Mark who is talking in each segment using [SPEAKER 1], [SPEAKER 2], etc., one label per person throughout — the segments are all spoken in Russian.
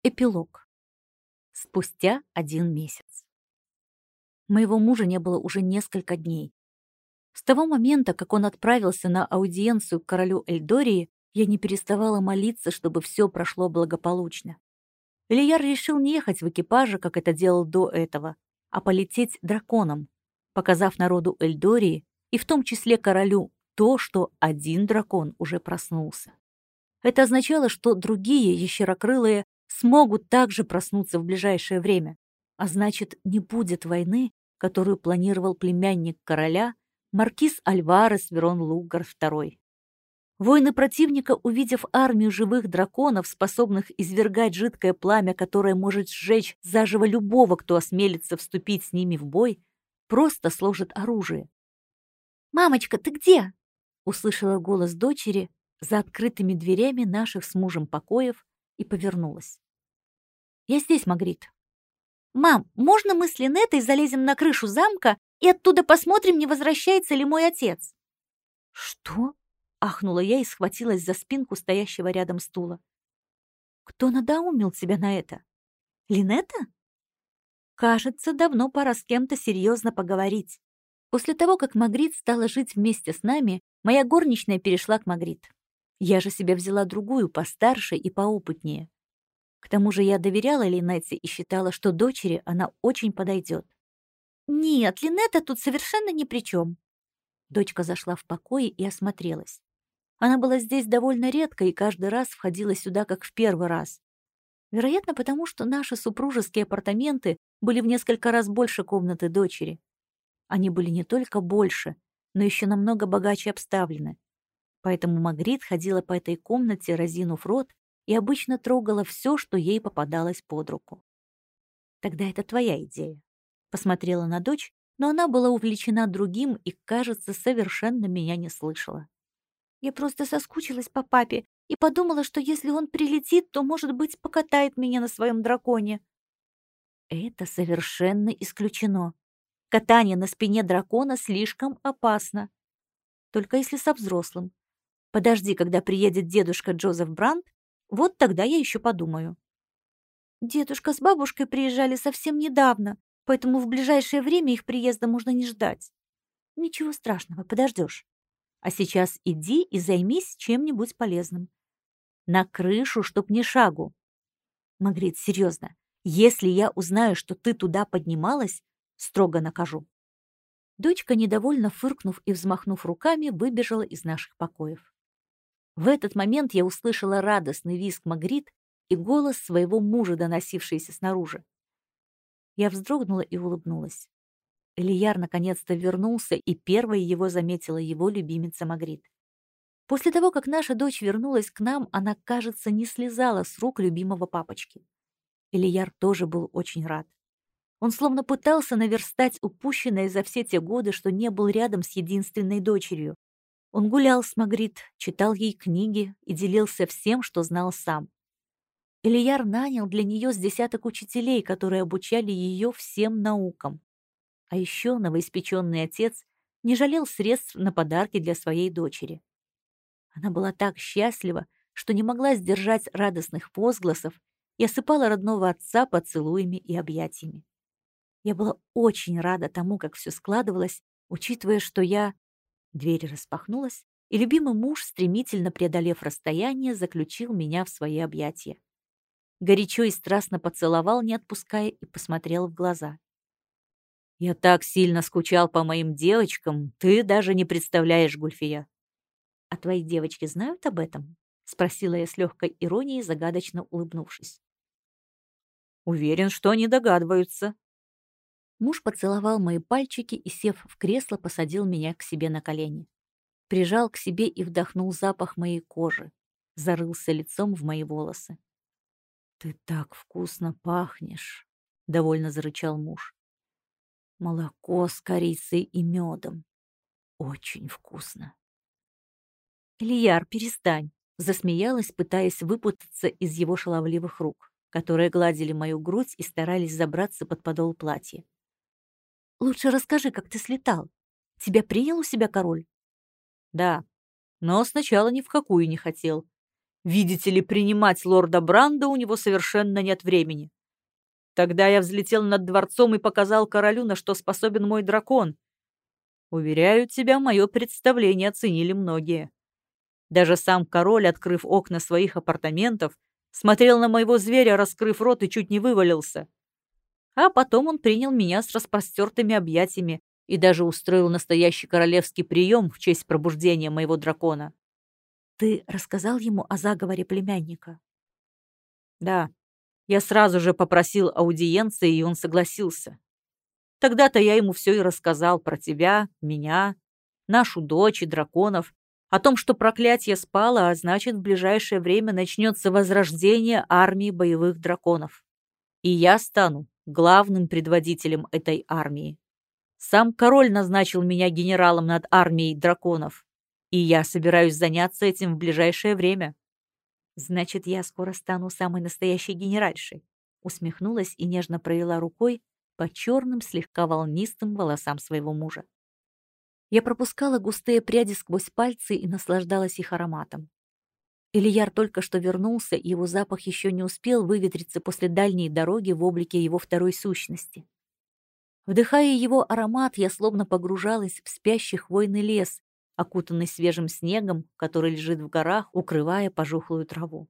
[SPEAKER 1] Эпилог. Спустя 1 месяц. Моего мужа не было уже несколько дней. С того момента, как он отправился на аудиенцию к королю Эльдории, я не переставала молиться, чтобы все прошло благополучно. Элияр решил не ехать в экипаже, как это делал до этого, а полететь драконом, показав народу Эльдории, и в том числе королю, то, что один дракон уже проснулся. Это означало, что другие ящерокрылые смогут также проснуться в ближайшее время, а значит, не будет войны, которую планировал племянник короля, маркиз Альварес Верон Лугар II. Воины противника, увидев армию живых драконов, способных извергать жидкое пламя, которое может сжечь заживо любого, кто осмелится вступить с ними в бой, просто сложат оружие. «Мамочка, ты где?» — услышала голос дочери за открытыми дверями наших с мужем покоев и повернулась. «Я здесь, Магрит». «Мам, можно мы с Линеттой залезем на крышу замка и оттуда посмотрим, не возвращается ли мой отец?» «Что?» — ахнула я и схватилась за спинку стоящего рядом стула. «Кто надоумил тебя на это? Линетта?» «Кажется, давно пора с кем-то серьезно поговорить». После того, как Магрит стала жить вместе с нами, моя горничная перешла к Магрит. Я же себе взяла другую, постарше и поопытнее. К тому же я доверяла Линетте и считала, что дочери она очень подойдет. «Нет, Линетта тут совершенно ни при чем». Дочка зашла в покой и осмотрелась. Она была здесь довольно редко и каждый раз входила сюда как в первый раз. Вероятно, потому что наши супружеские апартаменты были в несколько раз больше комнаты дочери. Они были не только больше, но еще намного богаче обставлены. Поэтому Магрит ходила по этой комнате, разинув рот, и обычно трогала все, что ей попадалось под руку. «Тогда это твоя идея». Посмотрела на дочь, но она была увлечена другим и, кажется, совершенно меня не слышала. «Я просто соскучилась по папе и подумала, что если он прилетит, то, может быть, покатает меня на своем драконе». «Это совершенно исключено. Катание на спине дракона слишком опасно. Только если со взрослым. Подожди, когда приедет дедушка Джозеф Брандт, вот тогда я еще подумаю». «Дедушка с бабушкой приезжали совсем недавно, поэтому в ближайшее время их приезда можно не ждать». «Ничего страшного, подождешь. А сейчас иди и займись чем-нибудь полезным. На крышу, чтоб ни шагу». «Магрит, серьезно, если я узнаю, что ты туда поднималась, строго накажу». Дочка, недовольно фыркнув и взмахнув руками, выбежала из наших покоев. В этот момент я услышала радостный визг Магрит и голос своего мужа, доносившийся снаружи. Я вздрогнула и улыбнулась. Элияр наконец-то вернулся, и первой его заметила его любимица Магрит. После того, как наша дочь вернулась к нам, она, кажется, не слезала с рук любимого папочки. Элияр тоже был очень рад. Он словно пытался наверстать упущенное за все те годы, что не был рядом с единственной дочерью. Он гулял с Магрит, читал ей книги и делился всем, что знал сам. Элияр нанял для нее с десяток учителей, которые обучали ее всем наукам. А еще новоиспеченный отец не жалел средств на подарки для своей дочери. Она была так счастлива, что не могла сдержать радостных возгласов и осыпала родного отца поцелуями и объятиями. Я была очень рада тому, как все складывалось, учитывая, что я... Дверь распахнулась, и любимый муж, стремительно преодолев расстояние, заключил меня в свои объятия. Горячо и страстно поцеловал, не отпуская, и посмотрел в глаза. «Я так сильно скучал по моим девочкам, ты даже не представляешь, Гульфия». «А твои девочки знают об этом?» — спросила я с легкой иронией, загадочно улыбнувшись.
[SPEAKER 2] «Уверен, что они догадываются».
[SPEAKER 1] Муж поцеловал мои пальчики и, сев в кресло, посадил меня к себе на колени. Прижал к себе и вдохнул запах моей кожи. Зарылся лицом в мои волосы. «Ты так вкусно пахнешь», — довольно зарычал муж. «Молоко с корицей и медом. Очень вкусно». «Ильяр, перестань», — засмеялась, пытаясь выпутаться из его шаловливых рук, которые гладили мою грудь и старались забраться под подол платья. «Лучше расскажи, как ты слетал. Тебя принял у себя король?»
[SPEAKER 2] «Да, но сначала ни в какую не хотел. Видите ли, принимать лорда Бранда у него совершенно нет времени. Тогда я взлетел над дворцом и показал королю, на что способен мой дракон. Уверяю тебя, мое представление оценили многие. Даже сам король, открыв окна своих апартаментов, смотрел на моего зверя, раскрыв рот, и чуть не вывалился. А потом он принял меня с распростертыми объятиями и даже устроил настоящий королевский прием в честь пробуждения моего дракона.
[SPEAKER 1] Ты рассказал ему о заговоре племянника?
[SPEAKER 2] Да, я сразу же попросил аудиенции, и он согласился. Тогда-то я ему все и рассказал про тебя, меня, нашу дочь и драконов, о том, что проклятие спало, а значит, в ближайшее время начнется возрождение армии боевых драконов. И я стану главным предводителем этой армии. Сам король назначил меня генералом над армией драконов, и я собираюсь заняться этим в ближайшее время.
[SPEAKER 1] Значит, я скоро стану самой настоящей генеральшей. Усмехнулась и нежно провела рукой по черным, слегка волнистым волосам своего мужа. Я пропускала густые пряди сквозь пальцы и наслаждалась их ароматом. Ильяр только что вернулся, и его запах еще не успел выветриться после дальней дороги в облике его второй сущности. Вдыхая его аромат, я словно погружалась в спящий хвойный лес, окутанный свежим снегом, который лежит в горах, укрывая пожухлую траву.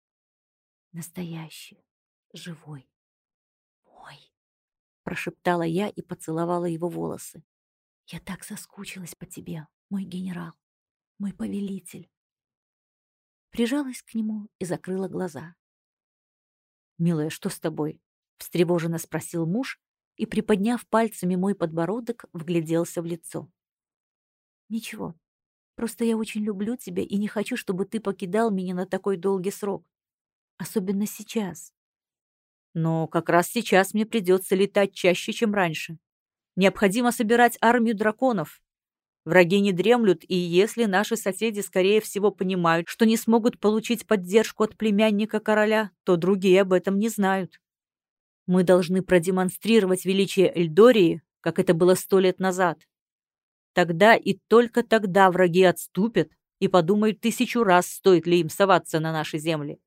[SPEAKER 1] Настоящий, живой, мой, прошептала я и поцеловала его волосы. Я так соскучилась по тебе, мой генерал, мой повелитель. Прижалась к нему и закрыла глаза.
[SPEAKER 2] «Милая, что с тобой?»
[SPEAKER 1] — встревоженно спросил муж и, приподняв пальцами мой подбородок, вгляделся в лицо. «Ничего, просто я очень люблю тебя и не хочу, чтобы ты покидал меня на такой долгий срок. Особенно сейчас».
[SPEAKER 2] «Но как раз сейчас мне придется летать чаще, чем раньше. Необходимо собирать армию драконов. Враги не дремлют, и если наши соседи, скорее всего, понимают, что не смогут получить поддержку от племянника короля, то другие об этом не знают. Мы должны продемонстрировать величие Эльдории, как это было 100 лет назад. Тогда и только тогда враги отступят и подумают 1000 раз, стоит ли им соваться на наши земли».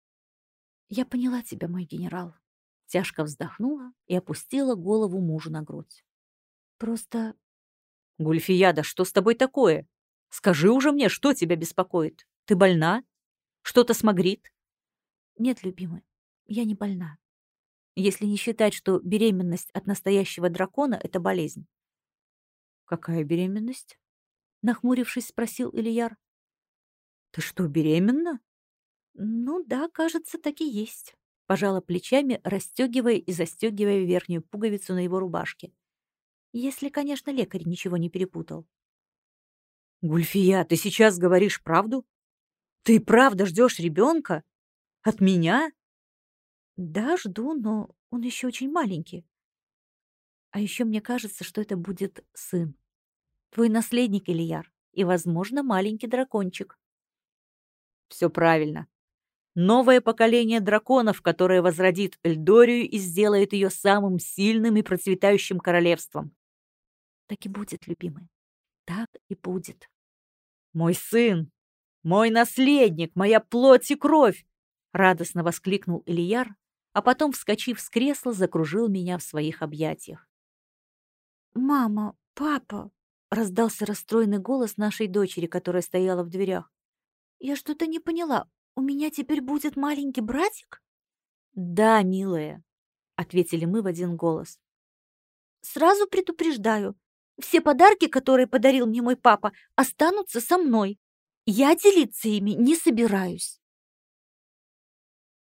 [SPEAKER 1] «Я поняла тебя, мой генерал», — тяжко вздохнула и опустила голову мужу на грудь. «Просто...»
[SPEAKER 2] «Гульфияда, что с тобой такое? Скажи уже мне, что тебя беспокоит? Ты больна? Что-то смагрит?»
[SPEAKER 1] «Нет, любимый, я не больна. Если не считать, что беременность от настоящего дракона — это болезнь».
[SPEAKER 2] «Какая беременность?»
[SPEAKER 1] — нахмурившись, спросил Ильяр.
[SPEAKER 2] «Ты что, беременна?»
[SPEAKER 1] «Ну да, кажется, так и есть», — пожала плечами, расстегивая и застегивая верхнюю пуговицу на его рубашке. Если, конечно, лекарь ничего не перепутал.
[SPEAKER 2] «Гульфия, ты сейчас говоришь правду? Ты правда ждешь ребенка? От меня?»
[SPEAKER 1] «Да, жду, но он еще очень маленький. А еще мне кажется, что это будет сын. Твой наследник, Ильяр, и, возможно, маленький дракончик».
[SPEAKER 2] «Все правильно. Новое поколение драконов, которое возродит Эльдорию и сделает ее самым сильным и процветающим королевством».
[SPEAKER 1] «Так и будет, любимый. Так и будет».
[SPEAKER 2] «Мой сын! Мой наследник! Моя плоть и кровь!» — радостно воскликнул Ильяр, а потом, вскочив с кресла, закружил меня в своих объятиях.
[SPEAKER 1] «Мама, папа!» — раздался расстроенный голос нашей дочери, которая стояла в дверях. «Я что-то не поняла. У меня теперь будет маленький братик?»
[SPEAKER 2] «Да, милая», — ответили мы в один голос.
[SPEAKER 1] «Сразу предупреждаю, все подарки, которые подарил мне мой папа, останутся со мной. Я делиться ими не собираюсь».